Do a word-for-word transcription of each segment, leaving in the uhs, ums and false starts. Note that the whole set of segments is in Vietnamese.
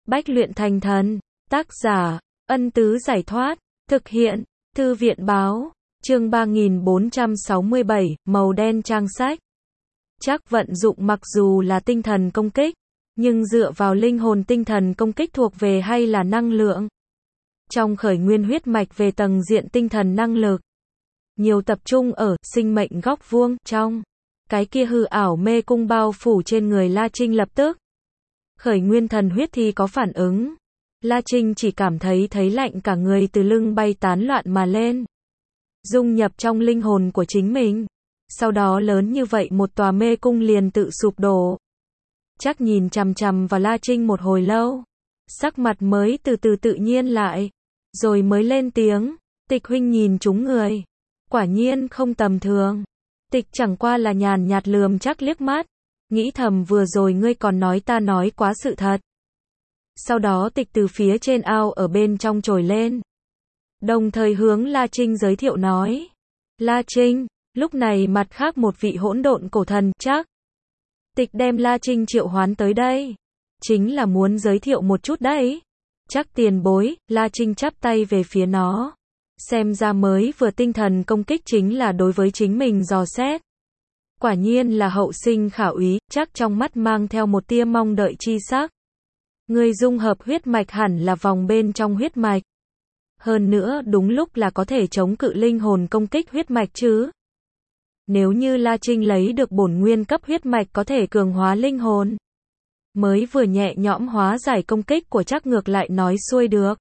Bách luyện thành thần. Tác giả, Ân Tứ Giải Thoát. Thực hiện, Thư viện Báo. Chương ba nghìn bốn trăm sáu mươi bảy, màu đen trang sách. Trác vận dụng mặc dù là tinh thần công kích, nhưng dựa vào linh hồn tinh thần công kích thuộc về hay là năng lượng. Trong khởi nguyên huyết mạch về tầng diện tinh thần năng lực, nhiều tập trung ở sinh mệnh góc vuông trong cái kia hư ảo mê cung bao phủ trên người La Trinh. Lập tức khởi nguyên thần huyết thì có phản ứng. La Trinh chỉ cảm thấy thấy lạnh cả người từ lưng bay tán loạn mà lên, dung nhập trong linh hồn của chính mình. Sau đó lớn như vậy một tòa mê cung liền tự sụp đổ. Trác nhìn chằm chằm vào La Trinh một hồi lâu, sắc mặt mới từ từ tự nhiên lại, rồi mới lên tiếng, Tịch huynh nhìn trúng người, quả nhiên không tầm thường. Tịch chẳng qua là nhàn nhạt lườm Trác liếc mắt, nghĩ thầm vừa rồi ngươi còn nói ta nói quá sự thật. Sau đó Tịch từ phía trên ao ở bên trong trồi lên, đồng thời hướng La Trinh giới thiệu nói, La Trinh, lúc này mặt khác một vị hỗn độn cổ thần, Trác. Tịch đem La Trinh triệu hoán tới đây, chính là muốn giới thiệu một chút đấy. Trác tiền bối. La Trinh chắp tay về phía nó, xem ra mới vừa tinh thần công kích chính là đối với chính mình dò xét. Quả nhiên là hậu sinh khả úy. Trác trong mắt mang theo một tia mong đợi chi sắc. Người dung hợp huyết mạch hẳn là vòng bên trong huyết mạch. Hơn nữa đúng lúc là có thể chống cự linh hồn công kích huyết mạch chứ. Nếu như La Trinh lấy được bổn nguyên cấp huyết mạch có thể cường hóa linh hồn, mới vừa nhẹ nhõm hóa giải công kích của Trác ngược lại nói xuôi được.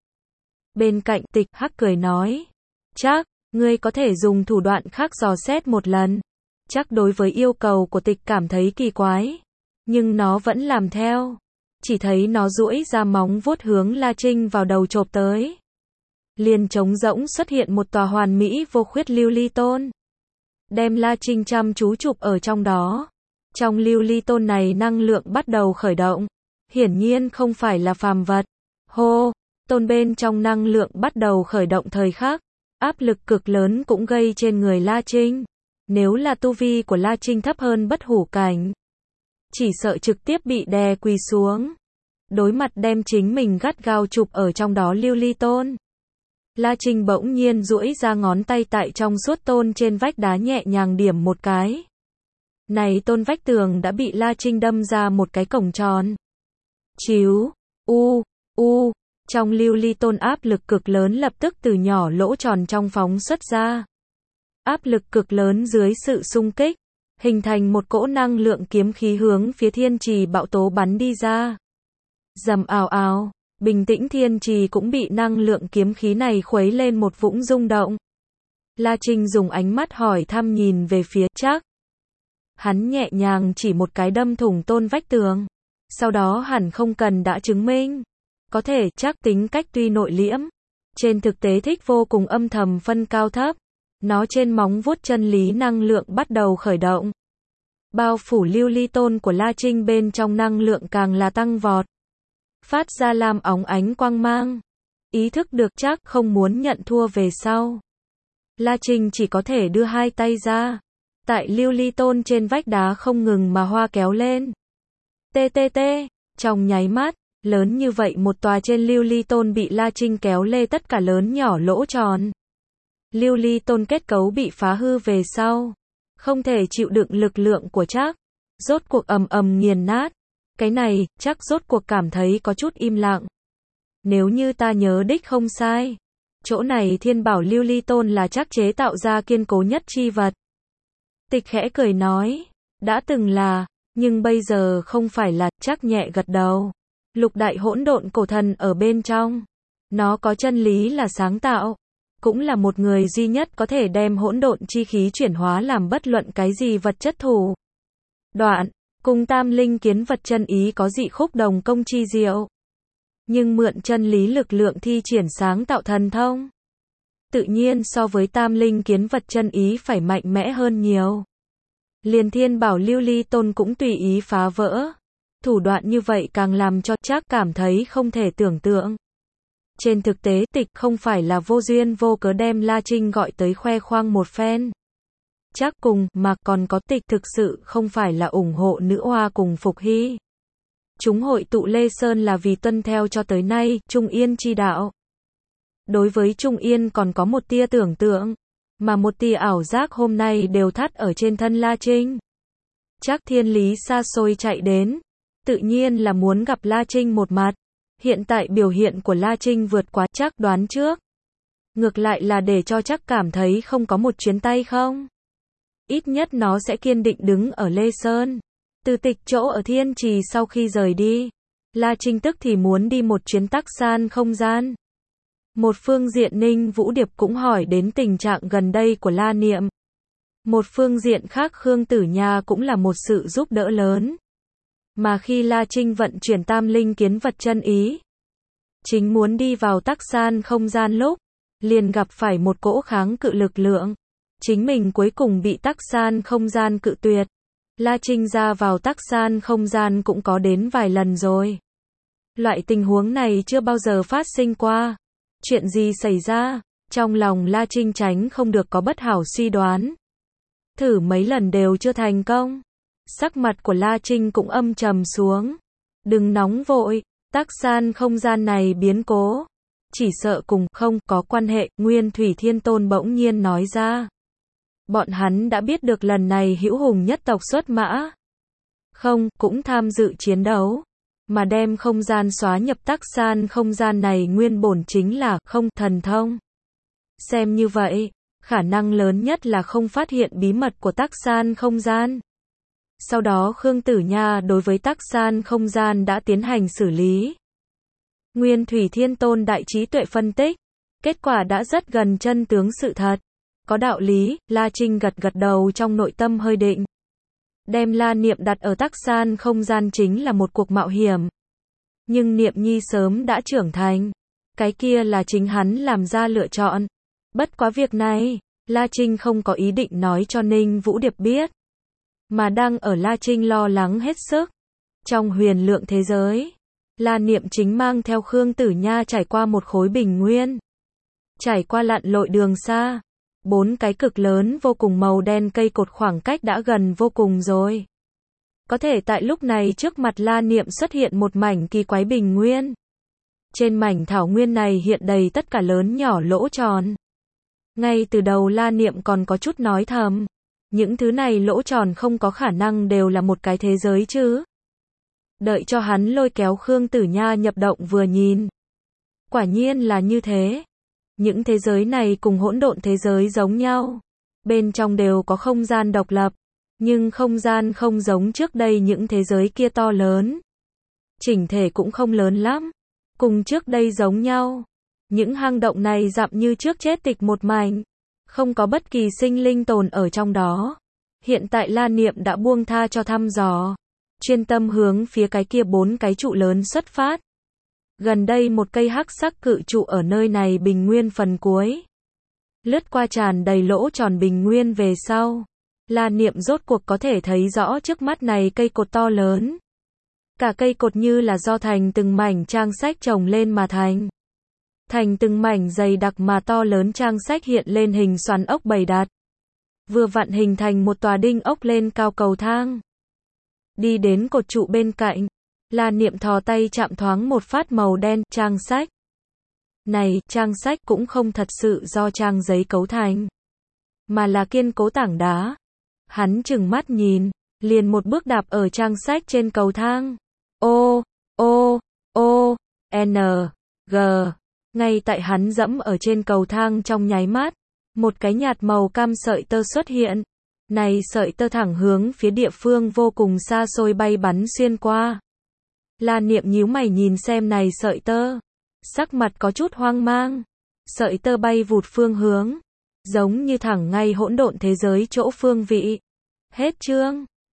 Bên cạnh Tịch hắc cười nói, Trác, ngươi có thể dùng thủ đoạn khác dò xét một lần. Trác đối với yêu cầu của Tịch cảm thấy kỳ quái, nhưng nó vẫn làm theo. Chỉ thấy nó duỗi ra móng vuốt hướng La Trinh vào đầu chộp tới. Liền trống rỗng xuất hiện một tòa hoàn mỹ vô khuyết lưu ly tôn, đem La Trinh chăm chú chụp ở trong đó. Trong lưu ly tôn này năng lượng bắt đầu khởi động, hiển nhiên không phải là phàm vật. Hô, tôn bên trong năng lượng bắt đầu khởi động thời khắc, áp lực cực lớn cũng gây trên người La Trinh. Nếu là tu vi của La Trinh thấp hơn bất hủ cảnh, chỉ sợ trực tiếp bị đè quỳ xuống. Đối mặt đem chính mình gắt gao chụp ở trong đó lưu ly tôn, La Trinh bỗng nhiên duỗi ra ngón tay tại trong suốt tôn trên vách đá nhẹ nhàng điểm một cái. Này tôn vách tường đã bị La Trinh đâm ra một cái cổng tròn. Chíu, u, u, trong lưu ly tôn áp lực cực lớn lập tức từ nhỏ lỗ tròn trong phóng xuất ra. Áp lực cực lớn dưới sự xung kích, hình thành một cỗ năng lượng kiếm khí hướng phía thiên trì bạo tố bắn đi ra. Rầm ào ào, bình tĩnh thiên trì cũng bị năng lượng kiếm khí này khuấy lên một vũng rung động. La Trinh dùng ánh mắt hỏi thăm nhìn về phía Trác. Hắn nhẹ nhàng chỉ một cái đâm thủng tôn vách tường. Sau đó hẳn không cần đã chứng minh. Có thể Trác tính cách tuy nội liễm, trên thực tế thích vô cùng âm thầm phân cao thấp. Nó trên móng vuốt chân lý năng lượng bắt đầu khởi động. Bao phủ lưu ly tôn của La Trinh bên trong năng lượng càng là tăng vọt, phát ra lam óng ánh quang mang. Ý thức được Trác không muốn nhận thua về sau, La Trinh chỉ có thể đưa hai tay ra, tại lưu ly tôn trên vách đá không ngừng mà hoa kéo lên. Tê tê tê, trong nháy mắt, lớn như vậy một tòa trên lưu ly tôn bị La Trinh kéo lê tất cả lớn nhỏ lỗ tròn. Lưu ly tôn kết cấu bị phá hư về sau, không thể chịu đựng lực lượng của Trác, rốt cuộc ầm ầm nghiền nát. Cái này, Trác rốt cuộc cảm thấy có chút im lặng. Nếu như ta nhớ đích không sai, chỗ này thiên bảo lưu ly tôn là Trác chế tạo ra kiên cố nhất chi vật. Tịch khẽ cười nói, đã từng là, nhưng bây giờ không phải là. Trác nhẹ gật đầu. Lục đại hỗn độn cổ thần ở bên trong, nó có chân lý là sáng tạo, cũng là một người duy nhất có thể đem hỗn độn chi khí chuyển hóa làm bất luận cái gì vật chất thủ đoạn, cùng tam linh kiến vật chân ý có dị khúc đồng công chi diệu. Nhưng mượn chân lý lực lượng thi triển sáng tạo thần thông, tự nhiên so với tam linh kiến vật chân ý phải mạnh mẽ hơn nhiều. Liền thiên bảo lưu ly tôn cũng tùy ý phá vỡ. Thủ đoạn như vậy càng làm cho Trác cảm thấy không thể tưởng tượng. Trên thực tế Tịch không phải là vô duyên vô cớ đem La Trinh gọi tới khoe khoang một phen. Trác cùng mà còn có Tịch thực sự không phải là ủng hộ nữ hoa cùng Phục Hy. Chúng hội tụ Lê Sơn là vì tuân theo cho tới nay, Trung Yên chi đạo. Đối với Trung Yên còn có một tia tưởng tượng, mà một tia ảo giác hôm nay đều thắt ở trên thân La Trinh. Trác Thiên Lý xa xôi chạy đến, tự nhiên là muốn gặp La Trinh một mặt. Hiện tại biểu hiện của La Trinh vượt quá Trác đoán trước. Ngược lại là để cho Trác cảm thấy không có một chuyến tay không. Ít nhất nó sẽ kiên định đứng ở Lê Sơn. Từ Tịch chỗ ở Thiên Trì sau khi rời đi, La Trinh tức thì muốn đi một chuyến tắc san không gian. Một phương diện Ninh Vũ Điệp cũng hỏi đến tình trạng gần đây của La Niệm. Một phương diện khác Khương Tử Nha cũng là một sự giúp đỡ lớn. Mà khi La Trinh vận chuyển tam linh kiến vật chân ý, chính muốn đi vào tắc san không gian lúc, liền gặp phải một cỗ kháng cự lực lượng. Chính mình cuối cùng bị tắc san không gian cự tuyệt. La Trinh ra vào tắc san không gian cũng có đến vài lần rồi. Loại tình huống này chưa bao giờ phát sinh qua. Chuyện gì xảy ra? Trong lòng La Trinh tránh không được có bất hảo suy đoán. Thử mấy lần đều chưa thành công. Sắc mặt của La Trinh cũng âm trầm xuống. Đừng nóng vội, tắc san không gian này biến cố. Chỉ sợ cùng không có quan hệ, Nguyên Thủy Thiên Tôn bỗng nhiên nói ra. Bọn hắn đã biết được lần này Hữu Hùng nhất tộc xuất mã. Không, cũng tham dự chiến đấu. Mà đem không gian xóa nhập tắc san không gian này nguyên bổn chính là không thần thông. Xem như vậy, khả năng lớn nhất là không phát hiện bí mật của tắc san không gian. Sau đó Khương Tử Nha đối với tắc san không gian đã tiến hành xử lý. Nguyên Thủy Thiên Tôn đại trí tuệ phân tích, kết quả đã rất gần chân tướng sự thật. Có đạo lý, La Trinh gật gật đầu trong nội tâm hơi định. Đem La Niệm đặt ở tắc san không gian chính là một cuộc mạo hiểm. Nhưng Niệm Nhi sớm đã trưởng thành. Cái kia là chính hắn làm ra lựa chọn. Bất quá việc này, La Trinh không có ý định nói cho Ninh Vũ Điệp biết. Mà đang ở La Trinh lo lắng hết sức. Trong huyền lượng thế giới, La Niệm chính mang theo Khương Tử Nha trải qua một khối bình nguyên. Trải qua lặn lội đường xa. Bốn cái cực lớn vô cùng màu đen cây cột khoảng cách đã gần vô cùng rồi. Có thể tại lúc này trước mặt La Niệm xuất hiện một mảnh kỳ quái bình nguyên. Trên mảnh thảo nguyên này hiện đầy tất cả lớn nhỏ lỗ tròn. Ngay từ đầu La Niệm còn có chút nói thầm. Những thứ này lỗ tròn không có khả năng đều là một cái thế giới chứ. Đợi cho hắn lôi kéo Khương Tử Nha nhập động vừa nhìn. Quả nhiên là như thế. Những thế giới này cùng hỗn độn thế giới giống nhau. Bên trong đều có không gian độc lập. Nhưng không gian không giống trước đây những thế giới kia to lớn. Chỉnh thể cũng không lớn lắm. Cùng trước đây giống nhau. Những hang động này dặm như trước chết tịch một mảnh. Không có bất kỳ sinh linh tồn ở trong đó. Hiện tại La Niệm đã buông tha cho thăm dò. Chuyên tâm hướng phía cái kia bốn cái trụ lớn xuất phát. Gần đây một cây hắc sắc cự trụ ở nơi này bình nguyên phần cuối. Lướt qua tràn đầy lỗ tròn bình nguyên về sau. La Niệm rốt cuộc có thể thấy rõ trước mắt này cây cột to lớn. Cả cây cột như là do thành từng mảnh trang sách chồng lên mà thành. Thành từng mảnh dày đặc mà to lớn trang sách hiện lên hình xoắn ốc bầy đặt. Vừa vặn hình thành một tòa đinh ốc lên cao cầu thang. Đi đến cột trụ bên cạnh. La Niệm thò tay chạm thoáng một phát màu đen, trang sách. Này, trang sách cũng không thật sự do trang giấy cấu thành. Mà là kiên cố tảng đá. Hắn chừng mắt nhìn, liền một bước đạp ở trang sách trên cầu thang. O, O, O, N, G. Ngay tại hắn dẫm ở trên cầu thang trong nháy mắt, một cái nhạt màu cam sợi tơ xuất hiện. Này sợi tơ thẳng hướng phía địa phương vô cùng xa xôi bay bắn xuyên qua. La Niệm nhíu mày nhìn xem này sợi tơ. Sắc mặt có chút hoang mang. Sợi tơ bay vụt phương hướng. Giống như thẳng ngay hỗn độn thế giới chỗ phương vị. Hết chương.